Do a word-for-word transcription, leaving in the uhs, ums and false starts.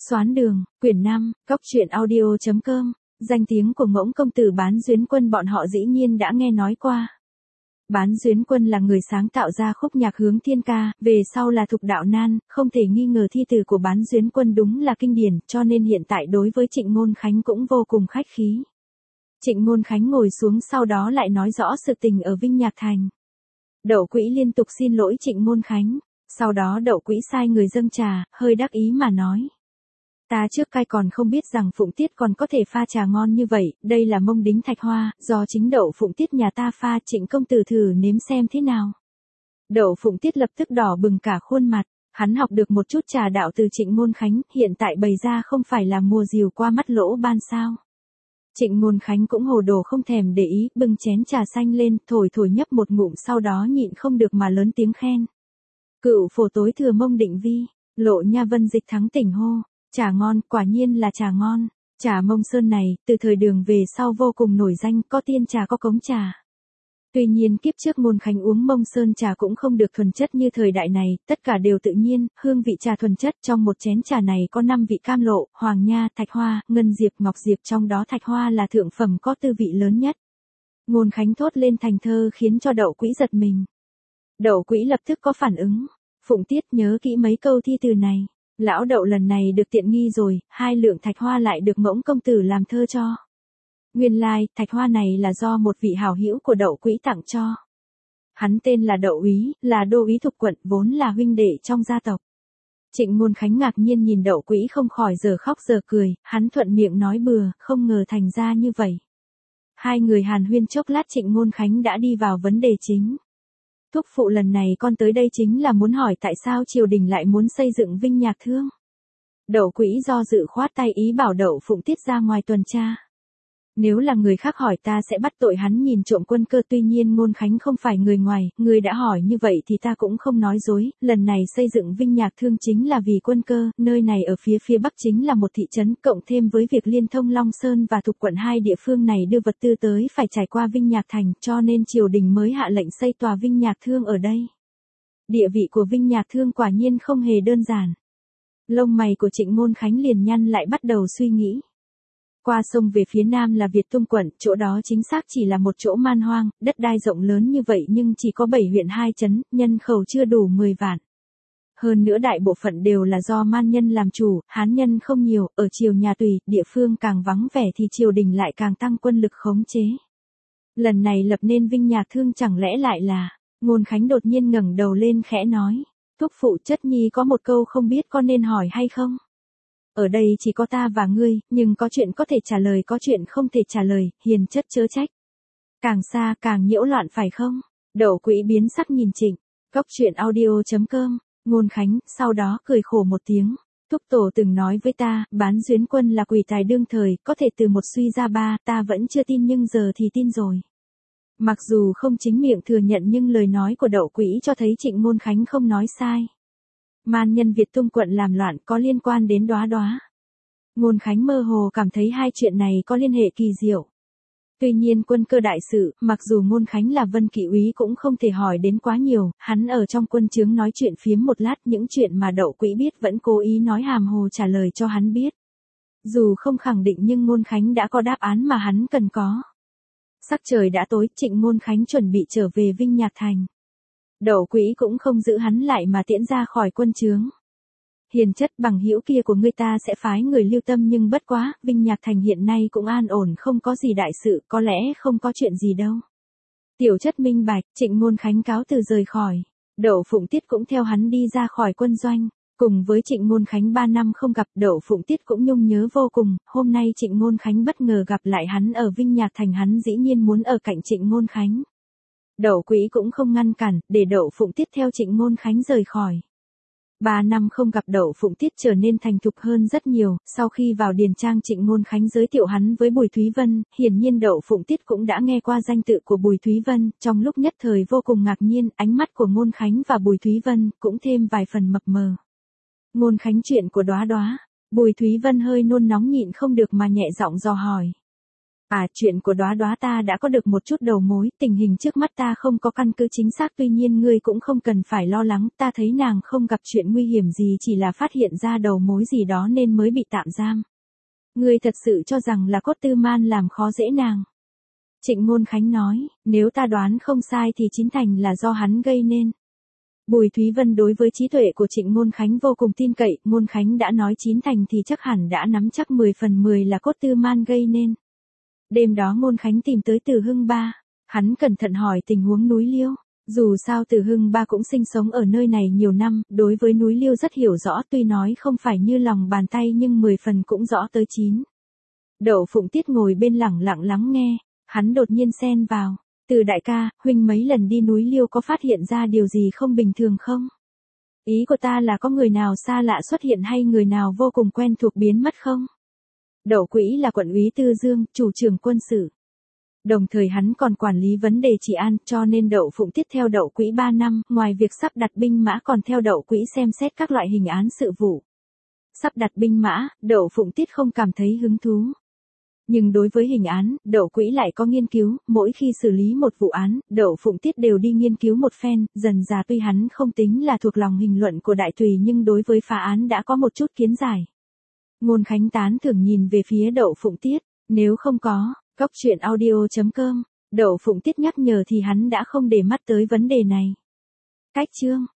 Xoán đường, quyển năm, cóc truyện audio chấm com, danh tiếng của Ngỗng công tử Bán Duyến Quân bọn họ dĩ nhiên đã nghe nói qua. Bán Duyến Quân là người sáng tạo ra khúc nhạc Hướng Thiên Ca, về sau là Thục Đạo Nan, không thể nghi ngờ thi từ của Bán Duyến Quân đúng là kinh điển, cho nên hiện tại đối với Trịnh Ngôn Khánh cũng vô cùng khách khí. Trịnh Ngôn Khánh ngồi xuống sau đó lại nói rõ sự tình ở Vinh Nhạc Thành. Đậu Quỹ liên tục xin lỗi Trịnh Ngôn Khánh, sau đó Đậu Quỹ sai người dâng trà, hơi đắc ý mà nói. Ta trước cai còn không biết rằng Phụng Tiết còn có thể pha trà ngon như vậy, đây là mông đính thạch hoa, do chính Đậu Phụng Tiết nhà ta pha, Trịnh công tử thử nếm xem thế nào. Đậu Phụng Tiết lập tức đỏ bừng cả khuôn mặt, hắn học được một chút trà đạo từ Trịnh Ngôn Khánh, hiện tại bày ra không phải là mùa rìu qua mắt lỗ ban sao. Trịnh Ngôn Khánh cũng hồ đồ không thèm để ý, bưng chén trà xanh lên, thổi thổi nhấp một ngụm sau đó nhịn không được mà lớn tiếng khen. Cựu phổ tối thừa mông định vi, Lộ Nha Vân dịch thắng tỉnh hô. Trà ngon, quả nhiên là trà ngon. Trà Mông Sơn này, từ thời Đường về sau vô cùng nổi danh, có tiên trà có cống trà. Tuy nhiên kiếp trước Ngôn Khánh uống Mông Sơn trà cũng không được thuần chất như thời đại này, tất cả đều tự nhiên, hương vị trà thuần chất. Trong một chén trà này có năm vị cam lộ, hoàng nha, thạch hoa, ngân diệp, ngọc diệp, trong đó thạch hoa là thượng phẩm có tư vị lớn nhất. Ngôn Khánh thốt lên thành thơ khiến cho Đậu Quỹ giật mình. Đậu Quỹ lập tức có phản ứng. Phụng Tiết nhớ kỹ mấy câu thi từ này. Lão Đậu lần này được tiện nghi rồi, hai lượng thạch hoa lại được Ngỗng công tử làm thơ cho. Nguyên lai, thạch hoa này là do một vị hảo hữu của Đậu Quỹ tặng cho. Hắn tên là Đậu Úy, là đô úy Thục quận, vốn là huynh đệ trong gia tộc. Trịnh Ngôn Khánh ngạc nhiên nhìn Đậu Quỹ không khỏi giờ khóc giờ cười, hắn thuận miệng nói bừa, không ngờ thành ra như vậy. Hai người hàn huyên chốc lát Trịnh Ngôn Khánh đã đi vào vấn đề chính. Thúc phụ lần này con tới đây chính là muốn hỏi tại sao triều đình lại muốn xây dựng Vinh Nhạc Thương. Đậu Quỹ do dự khoát tay ý bảo Đậu Phụng Tiết ra ngoài tuần tra. Nếu là người khác hỏi ta sẽ bắt tội hắn nhìn trộm quân cơ, tuy nhiên Ngôn Khánh không phải người ngoài, người đã hỏi như vậy thì ta cũng không nói dối, lần này xây dựng Vinh Nhạc Thương chính là vì quân cơ, nơi này ở phía phía bắc chính là một thị trấn, cộng thêm với việc liên thông Long Sơn và Thục quận hai địa phương này đưa vật tư tới phải trải qua Vinh Nhạc Thành, cho nên triều đình mới hạ lệnh xây tòa Vinh Nhạc Thương ở đây. Địa vị của Vinh Nhạc Thương quả nhiên không hề đơn giản. Lông mày của Trịnh Ngôn Khánh liền nhăn lại bắt đầu suy nghĩ. Qua sông về phía nam là Việt Tung quận, chỗ đó chính xác chỉ là một chỗ man hoang, đất đai rộng lớn như vậy nhưng chỉ có bảy huyện hai trấn, nhân khẩu chưa đủ mười vạn. Hơn nữa đại bộ phận đều là do man nhân làm chủ, hán nhân không nhiều, ở triều nhà tùy, địa phương càng vắng vẻ thì triều đình lại càng tăng quân lực khống chế. Lần này lập nên Vinh Nhạc Thương chẳng lẽ lại là, Ngôn Khánh đột nhiên ngẩng đầu lên khẽ nói, thúc phụ chất nhi có một câu không biết có nên hỏi hay không? Ở đây chỉ có ta và ngươi, nhưng có chuyện có thể trả lời có chuyện không thể trả lời, hiền chất chớ trách. Càng xa càng nhiễu loạn phải không? Đậu Quỹ biến sắc nhìn Trịnh. Cóc truyện audio chấm com, Ngôn Khánh, sau đó cười khổ một tiếng. Thúc tổ từng nói với ta, Bán Duyến Quân là quỷ tài đương thời, có thể từ một suy ra ba, ta vẫn chưa tin nhưng giờ thì tin rồi. Mặc dù không chính miệng thừa nhận nhưng lời nói của Đậu Quỹ cho thấy Trịnh Ngôn Khánh không nói sai. Man nhân Việt Tung quận làm loạn có liên quan đến Đóa Đóa. Ngôn Khánh mơ hồ cảm thấy hai chuyện này có liên hệ kỳ diệu. Tuy nhiên quân cơ đại sự, mặc dù Ngôn Khánh là Vân Kỵ úy cũng không thể hỏi đến quá nhiều, hắn ở trong quân trướng nói chuyện phiếm một lát, những chuyện mà Đậu Quỹ biết vẫn cố ý nói hàm hồ trả lời cho hắn biết. Dù không khẳng định nhưng Ngôn Khánh đã có đáp án mà hắn cần có. Sắc trời đã tối, Trịnh Ngôn Khánh chuẩn bị trở về Vinh Nhạc Thành. Đậu Quỹ cũng không giữ hắn lại mà tiễn ra khỏi quân trướng. Hiền chất bằng hữu kia của ngươi ta sẽ phái người lưu tâm nhưng bất quá, Vinh Nhạc Thành hiện nay cũng an ổn không có gì đại sự, có lẽ không có chuyện gì đâu. Tiểu chất minh bạch, Trịnh Ngôn Khánh cáo từ rời khỏi. Đậu Phụng Tiết cũng theo hắn đi ra khỏi quân doanh. Cùng với Trịnh Ngôn Khánh ba năm không gặp, Đậu Phụng Tiết cũng nhung nhớ vô cùng, hôm nay Trịnh Ngôn Khánh bất ngờ gặp lại hắn ở Vinh Nhạc Thành, hắn dĩ nhiên muốn ở cạnh Trịnh Ngôn Khánh. Đậu Quỹ cũng không ngăn cản, để Đậu Phụng Tiết theo Trịnh Ngôn Khánh rời khỏi. Ba năm không gặp Đậu Phụng Tiết trở nên thành thục hơn rất nhiều, sau khi vào điền trang Trịnh Ngôn Khánh giới thiệu hắn với Bùi Thúy Vân, hiển nhiên Đậu Phụng Tiết cũng đã nghe qua danh tự của Bùi Thúy Vân, trong lúc nhất thời vô cùng ngạc nhiên, ánh mắt của Ngôn Khánh và Bùi Thúy Vân cũng thêm vài phần mập mờ. Ngôn Khánh chuyện của Đóa Đóa, Bùi Thúy Vân hơi nôn nóng nhịn không được mà nhẹ giọng dò hỏi. À, chuyện của Đóa Đóa ta đã có được một chút đầu mối, tình hình trước mắt ta không có căn cứ chính xác, tuy nhiên ngươi cũng không cần phải lo lắng, ta thấy nàng không gặp chuyện nguy hiểm gì, chỉ là phát hiện ra đầu mối gì đó nên mới bị tạm giam. Ngươi thật sự cho rằng là Cốt Tư Man làm khó dễ nàng? Trịnh Ngôn Khánh nói, nếu ta đoán không sai thì chín thành là do hắn gây nên. Bùi Thúy Vân đối với trí tuệ của Trịnh Ngôn Khánh vô cùng tin cậy, Ngôn Khánh đã nói chín thành thì chắc hẳn đã nắm chắc mười phần mười là Cốt Tư Man gây nên. Đêm đó Ngôn Khánh tìm tới Từ Hưng Ba, hắn cẩn thận hỏi tình huống núi Liêu. Dù sao Từ Hưng Ba cũng sinh sống ở nơi này nhiều năm, đối với núi Liêu rất hiểu rõ, tuy nói không phải như lòng bàn tay nhưng mười phần cũng rõ tới chín. Đậu Phụng Tiết ngồi bên lẳng lặng lắng nghe, hắn đột nhiên xen vào, Từ đại ca, huynh mấy lần đi núi Liêu có phát hiện ra điều gì không bình thường không? Ý của ta là có người nào xa lạ xuất hiện hay người nào vô cùng quen thuộc biến mất không? Đậu Quỹ là quận úy Tư Dương, chủ trưởng quân sự. Đồng thời hắn còn quản lý vấn đề trị an, cho nên Đậu Phụng Tiết theo Đậu Quỹ ba năm, ngoài việc sắp đặt binh mã còn theo Đậu Quỹ xem xét các loại hình án sự vụ. Sắp đặt binh mã, Đậu Phụng Tiết không cảm thấy hứng thú. Nhưng đối với hình án, Đậu Quỹ lại có nghiên cứu, mỗi khi xử lý một vụ án, Đậu Phụng Tiết đều đi nghiên cứu một phen, dần dà tuy hắn không tính là thuộc lòng hình luận của đại tùy nhưng đối với phá án đã có một chút kiến giải. Ngôn Khánh tán thưởng nhìn về phía Đậu Phụng Tiết, nếu không có, cốc truyện audio chấm com, Đậu Phụng Tiết nhắc nhở thì hắn đã không để mắt tới vấn đề này. Cách chương